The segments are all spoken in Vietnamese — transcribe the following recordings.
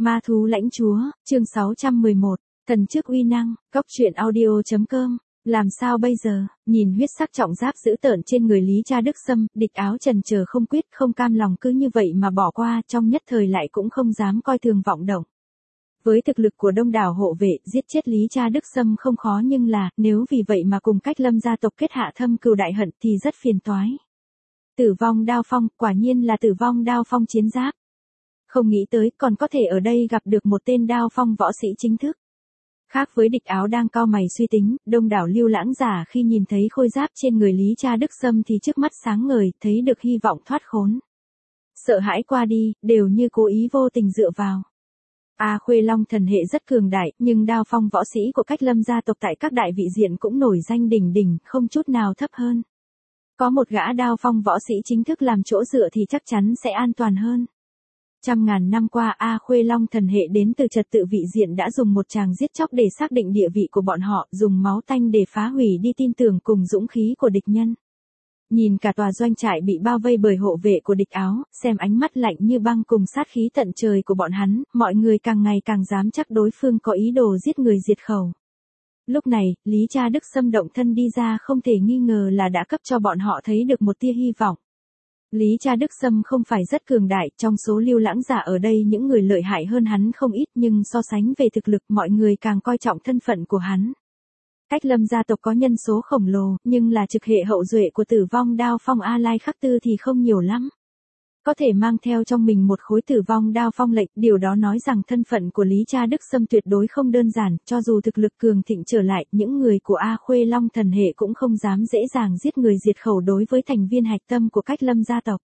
Ma thú lãnh chúa, chương 611, thần chức uy năng, góc truyện audio.com. Làm sao bây giờ, nhìn huyết sắc trọng giáp dữ tợn trên người Lý Cha Đức Sâm, địch áo trần chờ không quyết, không cam lòng cứ như vậy mà bỏ qua, trong nhất thời lại cũng không dám coi thường vọng động. Với thực lực của đông đảo hộ vệ, giết chết Lý Cha Đức Sâm không khó, nhưng là, nếu vì vậy mà cùng Cách Lâm gia tộc kết hạ thâm cừu đại hận thì rất phiền toái. Tử vong đao phong, quả nhiên là tử vong đao phong chiến giáp. Không nghĩ tới còn có thể ở đây gặp được một tên đao phong võ sĩ chính thức. Khác với địch áo đang cau mày suy tính, đông đảo lưu lãng giả khi nhìn thấy khôi giáp trên người Lý Cha Đức Sâm thì trước mắt sáng ngời, thấy được hy vọng thoát khốn. Sợ hãi qua đi, đều như cố ý vô tình dựa vào. Khuê Long thần hệ rất cường đại, nhưng đao phong võ sĩ của Cách Lâm gia tộc tại các đại vị diện cũng nổi danh đỉnh đỉnh, không chút nào thấp hơn. Có một gã đao phong võ sĩ chính thức làm chỗ dựa thì chắc chắn sẽ an toàn hơn. Trăm ngàn năm qua Khuê Long thần hệ đến từ trật tự vị diện đã dùng một tràng giết chóc để xác định địa vị của bọn họ, dùng máu tanh để phá hủy đi tin tưởng cùng dũng khí của địch nhân. Nhìn cả tòa doanh trại bị bao vây bởi hộ vệ của địch áo, xem ánh mắt lạnh như băng cùng sát khí tận trời của bọn hắn, mọi người càng ngày càng dám chắc đối phương có ý đồ giết người diệt khẩu. Lúc này, Lý Cha Đức Sâm động thân đi ra không thể nghi ngờ là đã cấp cho bọn họ thấy được một tia hy vọng. Lý Cha Đức Sâm không phải rất cường đại, trong số lưu lãng giả ở đây những người lợi hại hơn hắn không ít, nhưng so sánh về thực lực mọi người càng coi trọng thân phận của hắn. Cách Lâm gia tộc có nhân số khổng lồ, nhưng là trực hệ hậu duệ của tử vong đao phong A Lai Khắc Tư thì không nhiều lắm. Có thể mang theo trong mình một khối tử vong đao phong lệnh, điều đó nói rằng thân phận của Lý Cha Đức Sâm tuyệt đối không đơn giản, cho dù thực lực cường thịnh trở lại, những người của Khuê Long thần hệ cũng không dám dễ dàng giết người diệt khẩu đối với thành viên hạch tâm của Cách Lâm gia tộc.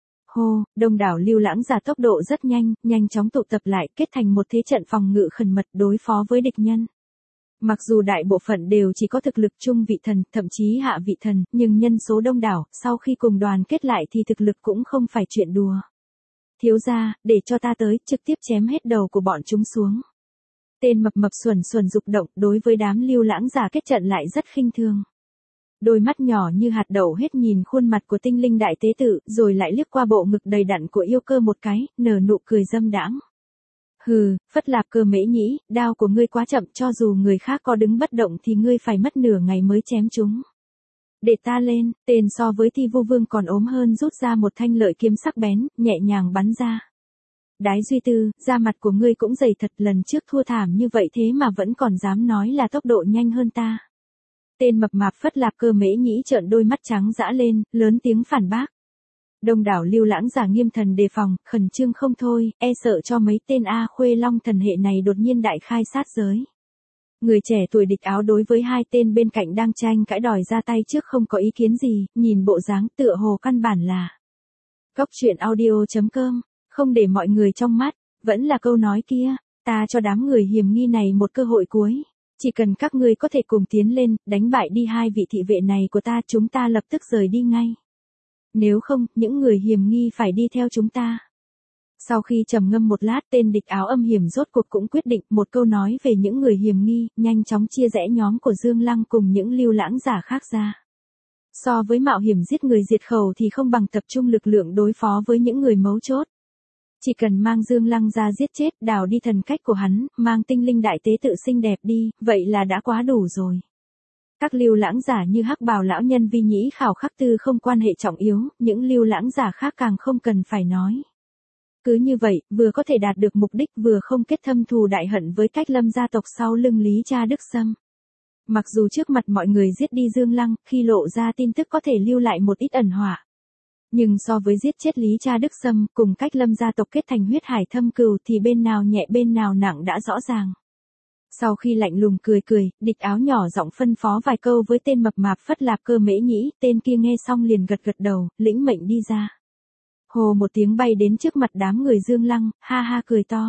Đông đảo lưu lãng giả tốc độ rất nhanh, nhanh chóng tụ tập lại, kết thành một thế trận phòng ngự khẩn mật đối phó với địch nhân. Mặc dù đại bộ phận đều chỉ có thực lực trung vị thần, thậm chí hạ vị thần, nhưng nhân số đông đảo, sau khi cùng đoàn kết lại thì thực lực cũng không phải chuyện đùa. Thiếu gia, để cho ta tới, trực tiếp chém hết đầu của bọn chúng xuống. Tên mập mập xuẩn xuẩn dục động, đối với đám lưu lãng giả kết trận lại rất khinh thường. Đôi mắt nhỏ như hạt đậu hết nhìn khuôn mặt của tinh linh đại tế tử, rồi lại liếc qua bộ ngực đầy đặn của yêu cơ một cái, nở nụ cười dâm đãng. Hừ, Phất Lạp Cơ Mễ Nhĩ, đao của ngươi quá chậm, cho dù người khác có đứng bất động thì ngươi phải mất nửa ngày mới chém chúng. Để ta lên, tên so với Thi Vô Vương còn ốm hơn rút ra một thanh lợi kiếm sắc bén, nhẹ nhàng bắn ra. Đái Duy Tư, da mặt của ngươi cũng dày thật, lần trước thua thảm như vậy thế mà vẫn còn dám nói là tốc độ nhanh hơn ta. Tên mập mạp Phất Lạp Cơ Mễ Nhĩ trợn đôi mắt trắng dã lên, lớn tiếng phản bác. Đông đảo lưu lãng giả nghiêm thần đề phòng, khẩn trương không thôi, e sợ cho mấy tên Khuê Long thần hệ này đột nhiên đại khai sát giới. Người trẻ tuổi địch áo đối với hai tên bên cạnh đang tranh cãi đòi ra tay trước không có ý kiến gì, nhìn bộ dáng tựa hồ căn bản là. Góc truyện audio.com, không để mọi người trong mắt, vẫn là câu nói kia, ta cho đám người hiềm nghi này một cơ hội cuối. Chỉ cần các ngươi có thể cùng tiến lên, đánh bại đi hai vị thị vệ này của ta, chúng ta lập tức rời đi ngay. Nếu không, những người hiềm nghi phải đi theo chúng ta. Sau khi trầm ngâm một lát, tên địch áo âm hiểm rốt cuộc cũng quyết định một câu nói về những người hiềm nghi, nhanh chóng chia rẽ nhóm của Dương Lăng cùng những lưu lãng giả khác ra. So với mạo hiểm giết người diệt khẩu thì không bằng tập trung lực lượng đối phó với những người mấu chốt. Chỉ cần mang Dương Lăng ra giết chết, đào đi thần cách của hắn, mang tinh linh đại tế tự xinh đẹp đi, vậy là đã quá đủ rồi. Các lưu lãng giả như Hắc Bào lão nhân Vi Nhĩ Khảo Khắc Tư không quan hệ trọng yếu, những lưu lãng giả khác càng không cần phải nói. Cứ như vậy, vừa có thể đạt được mục đích vừa không kết thâm thù đại hận với Cách Lâm gia tộc sau lưng Lý Cha Đức Sâm. Mặc dù trước mặt mọi người giết đi Dương Lăng, khi lộ ra tin tức có thể lưu lại một ít ẩn họa. Nhưng so với giết chết Lý Cha Đức Sâm cùng Cách Lâm gia tộc kết thành huyết hải thâm cừu thì bên nào nhẹ bên nào nặng đã rõ ràng. Sau khi lạnh lùng cười cười, địch áo nhỏ giọng phân phó vài câu với tên mập mạp Phất Lạp Cơ Mễ Nhĩ, tên kia nghe xong liền gật gật đầu, lĩnh mệnh đi ra. Hồ một tiếng bay đến trước mặt đám người Dương Lăng, ha ha cười to.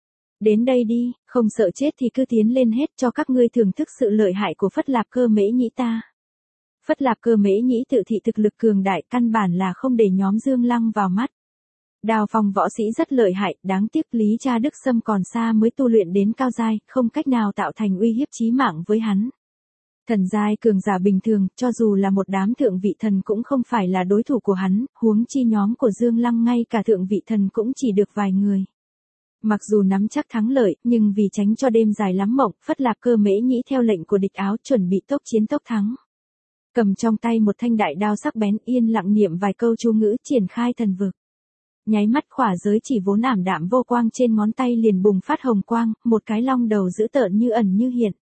Đến đây đi, không sợ chết thì cứ tiến lên hết, cho các ngươi thưởng thức sự lợi hại của Phất Lạp Cơ Mễ Nhĩ ta. Phất Lạp Cơ Mễ Nhĩ tự thị thực lực cường đại, căn bản là không để nhóm Dương Lăng vào mắt. Đao phong võ sĩ rất lợi hại, đáng tiếc Lý Cha Đức Sâm còn xa mới tu luyện đến cao giai, không cách nào tạo thành uy hiếp chí mạng với hắn. Thần giai cường giả bình thường, cho dù là một đám thượng vị thần cũng không phải là đối thủ của hắn, huống chi nhóm của Dương Lăng ngay cả thượng vị thần cũng chỉ được vài người. Mặc dù nắm chắc thắng lợi, nhưng vì tránh cho đêm dài lắm mộng, Phất Lạp Cơ Mễ Nhĩ theo lệnh của địch Áo chuẩn bị tốc chiến tốc thắng. Cầm trong tay một thanh đại đao sắc bén, yên lặng niệm vài câu chú ngữ, triển khai thần vực. Nháy mắt khỏa giới chỉ vốn ảm đạm vô quang trên ngón tay liền bùng phát hồng quang, một cái long đầu dữ tợn như ẩn như hiện.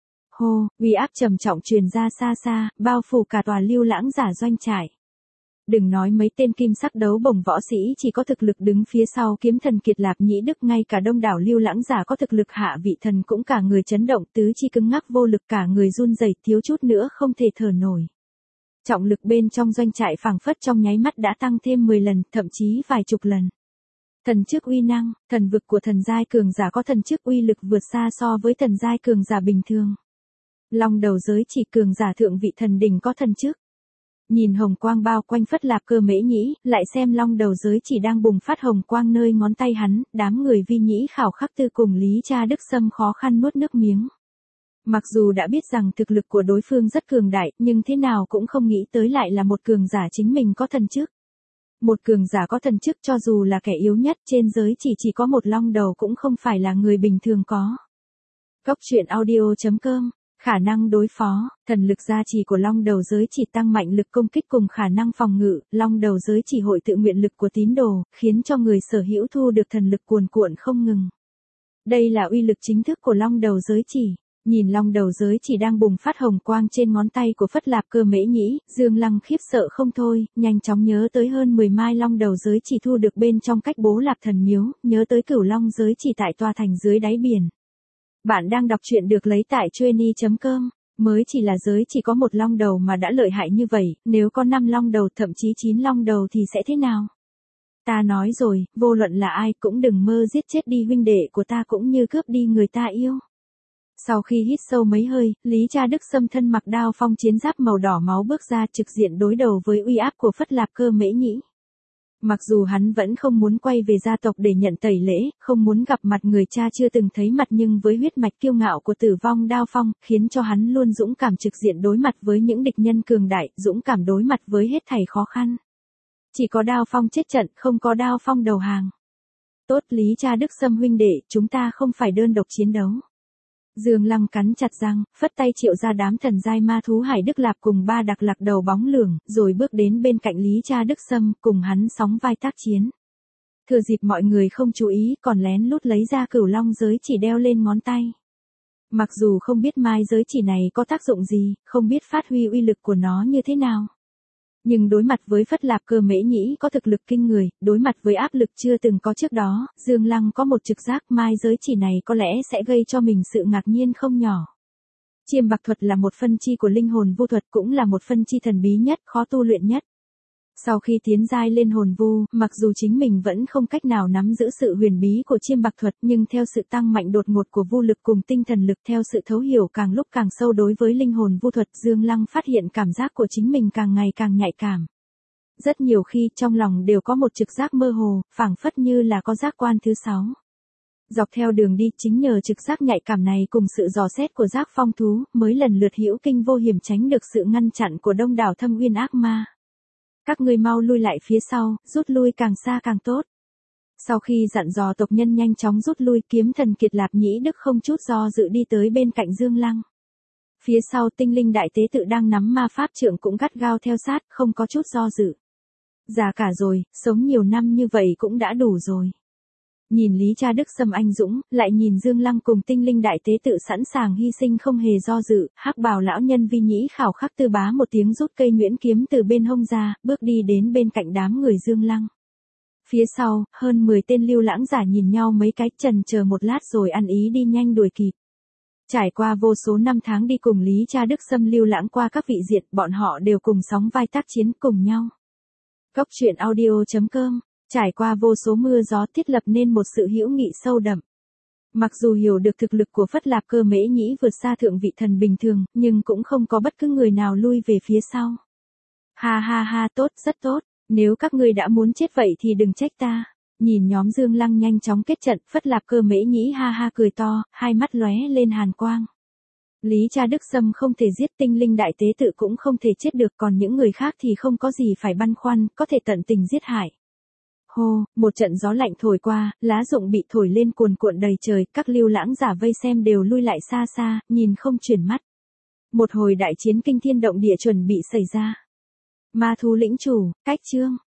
Hô, uy áp trầm trọng truyền ra xa xa, bao phủ cả tòa Lưu Lãng Giả doanh trại. Đừng nói mấy tên kim sắc đấu bổng võ sĩ chỉ có thực lực đứng phía sau kiếm thần Kiệt Lạp Nhĩ Đức, ngay cả đông đảo Lưu Lãng Giả có thực lực hạ vị thần cũng cả người chấn động, tứ chi cứng ngắc vô lực, cả người run rẩy, thiếu chút nữa không thể thở nổi. Trọng lực bên trong doanh trại phảng phất trong nháy mắt đã tăng thêm 10 lần, thậm chí vài chục lần. Thần chức uy năng, thần vực của thần giai cường giả có thần chức uy lực vượt xa so với thần giai cường giả bình thường. Long đầu giới chỉ cường giả thượng vị thần đỉnh có thần chức. Nhìn hồng quang bao quanh Phất Lạp Cơ Mễ Nhĩ, lại xem long đầu giới chỉ đang bùng phát hồng quang nơi ngón tay hắn, đám người Vi Nhĩ Khảo Khắc Tư cùng Lý Cha Đức Sâm khó khăn nuốt nước miếng. Mặc dù đã biết rằng thực lực của đối phương rất cường đại, nhưng thế nào cũng không nghĩ tới lại là một cường giả chính mình có thần chức. Một cường giả có thần chức cho dù là kẻ yếu nhất trên giới chỉ có một long đầu cũng không phải là người bình thường có. Góc truyện audio.com. Khả năng đối phó, thần lực gia trì của long đầu giới chỉ tăng mạnh lực công kích cùng khả năng phòng ngự, long đầu giới chỉ hội tự nguyện lực của tín đồ, khiến cho người sở hữu thu được thần lực cuồn cuộn không ngừng. Đây là uy lực chính thức của long đầu giới chỉ. Nhìn long đầu giới chỉ đang bùng phát hồng quang trên ngón tay của Phất Lạp Cơ Mễ Nhĩ, Dương Lăng khiếp sợ không thôi, nhanh chóng nhớ tới hơn 10 mai long đầu giới chỉ thu được bên trong cách Bố Lạp Thần Miếu, nhớ tới Cửu Long giới chỉ tại tòa thành dưới đáy biển. Bạn đang đọc truyện được lấy tại Chueny.com, mới chỉ là giới chỉ có một long đầu mà đã lợi hại như vậy, nếu có 5 long đầu thậm chí 9 long đầu thì sẽ thế nào? Ta nói rồi, vô luận là ai cũng đừng mơ giết chết đi huynh đệ của ta cũng như cướp đi người ta yêu. Sau khi hít sâu mấy hơi, Lý Cha Đức Sâm thân mặc đao phong chiến giáp màu đỏ máu bước ra trực diện đối đầu với uy áp của Phất Lạp Cơ Mễ Nhĩ. Mặc dù hắn vẫn không muốn quay về gia tộc để nhận tẩy lễ, không muốn gặp mặt người cha chưa từng thấy mặt, nhưng với huyết mạch kiêu ngạo của Tử Vong Đao Phong, khiến cho hắn luôn dũng cảm trực diện đối mặt với những địch nhân cường đại, dũng cảm đối mặt với hết thảy khó khăn. Chỉ có Đao Phong chết trận, không có Đao Phong đầu hàng. Tốt Lý Cha Đức Sâm huynh đệ, chúng ta không phải đơn độc chiến đấu. Dương Lăng cắn chặt răng, phất tay triệu ra đám thần giai ma thú Hải Đức Lạp cùng 3 đặc lạc đầu bóng lưỡng, rồi bước đến bên cạnh Lý Cha Đức Sâm, cùng hắn sóng vai tác chiến. Thừa dịp mọi người không chú ý, còn lén lút lấy ra Cửu Long giới chỉ đeo lên ngón tay. Mặc dù không biết mai giới chỉ này có tác dụng gì, không biết phát huy uy lực của nó như thế nào. Nhưng đối mặt với Phất Lạp Cơ Mễ Nhĩ có thực lực kinh người, đối mặt với áp lực chưa từng có trước đó, Dương Lăng có một trực giác mai giới chỉ này có lẽ sẽ gây cho mình sự ngạc nhiên không nhỏ. Chiêm bạc thuật là một phân chi của linh hồn vu thuật, cũng là một phân chi thần bí nhất, khó tu luyện nhất. Sau khi tiến giai lên hồn vu, mặc dù chính mình vẫn không cách nào nắm giữ sự huyền bí của chiêm bạc thuật, nhưng theo sự tăng mạnh đột ngột của vu lực cùng tinh thần lực, theo sự thấu hiểu càng lúc càng sâu đối với linh hồn vu thuật, Dương Lăng phát hiện cảm giác của chính mình càng ngày càng nhạy cảm. Rất nhiều khi trong lòng đều có một trực giác mơ hồ, phảng phất như là có giác quan thứ 6. Dọc theo đường đi, chính nhờ trực giác nhạy cảm này cùng sự dò xét của giác phong thú, mới lần lượt hữu kinh vô hiểm tránh được sự ngăn chặn của đông đảo thâm uyên ác ma. Các ngươi mau lui lại phía sau, rút lui càng xa càng tốt. Sau khi dặn dò tộc nhân nhanh chóng rút lui, kiếm thần Kiệt Lạp Nhĩ Đức không chút do dự đi tới bên cạnh Dương Lăng. Phía sau tinh linh đại tế tự đang nắm ma pháp trượng cũng gắt gao theo sát, không có chút do dự. Già cả rồi, sống nhiều năm như vậy cũng đã đủ rồi. Nhìn Lý Cha Đức Sâm anh dũng, lại nhìn Dương Lăng cùng tinh linh đại tế tự sẵn sàng hy sinh không hề do dự, hắc bào lão nhân Vi Nhĩ Khảo Khắc Tư bá một tiếng rút cây nhuyễn kiếm từ bên hông ra, bước đi đến bên cạnh đám người Dương Lăng. Phía sau, hơn 10 tên Lưu Lãng Giả nhìn nhau mấy cái, chần chờ một lát rồi ăn ý đi nhanh đuổi kịp. Trải qua vô số năm tháng đi cùng Lý Cha Đức Sâm lưu lãng qua các vị diện, bọn họ đều cùng sóng vai tác chiến cùng nhau. Góc truyện audio.com. Trải qua vô số mưa gió thiết lập nên một sự hữu nghị sâu đậm. Mặc dù hiểu được thực lực của Phất Lạp Cơ Mễ Nhĩ vượt xa thượng vị thần bình thường, nhưng cũng không có bất cứ người nào lui về phía sau. Ha ha ha, tốt, rất tốt, nếu các ngươi đã muốn chết vậy thì đừng trách ta. Nhìn nhóm Dương Lăng nhanh chóng kết trận, Phất Lạp Cơ Mễ Nhĩ ha ha cười to, hai mắt lóe lên hàn quang. Lý Cha Đức Sâm không thể giết, tinh linh đại tế tự cũng không thể chết được, còn những người khác thì không có gì phải băn khoăn, có thể tận tình giết hại. Hô, một trận gió lạnh thổi qua, lá rụng bị thổi lên cuồn cuộn đầy trời, các lưu lãng giả vây xem đều lui lại xa xa, nhìn không chuyển mắt. Một hồi đại chiến kinh thiên động địa chuẩn bị xảy ra. Ma thú lĩnh chủ, cách chương.